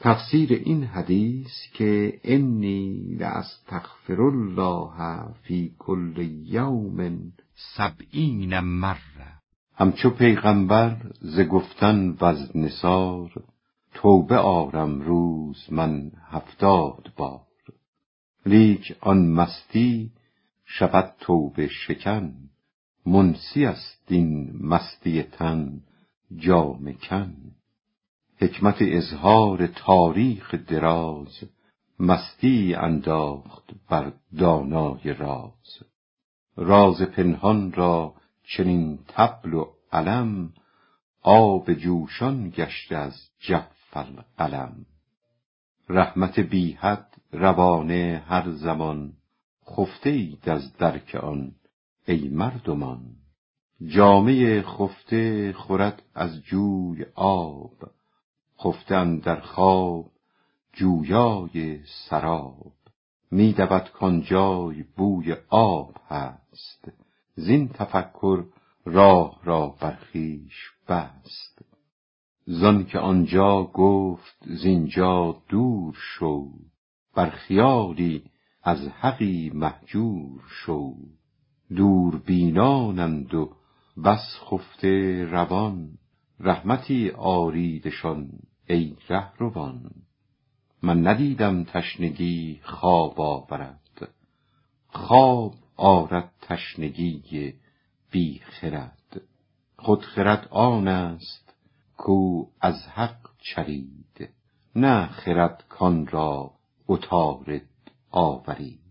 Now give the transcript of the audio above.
تفسیر این حدیث که انی لاستغفر الله فی کل یوم 70 مره، همچو پیغمبر ز گفتن وز نثار، توبه آرم روز من 70 بار. لیک آن مستی شود توبه شکن، منسی است این مستی تن جامه کن. حکمت اظهار تاریخ دراز، مستی انداخت بر دانای راز. راز پنهان را چنین طبل و علم، آب جوشان گشته از جف القلم. رحمت بی حد روانه هر زمان، خفته اید از درک آن ای مردمان. جامه خفته خورد از جوی آب، خفته اندر خواب جویای سراب. می دود کآنجای بوی آب هست، زین تفکر راه را بر خویش بست. زان که آنجا گفت زینجا دور شو، بر خیالی از حقی مهجور شو. دوربینانند و بس خفته روان، رحمتی آریدشان ای رهروان. من ندیدم تشنگی خواب آورد، خواب آرد تشنگی بی خرد. خود خرد آن است کو از حق چرید، نه خرد کان را عطارد آورید.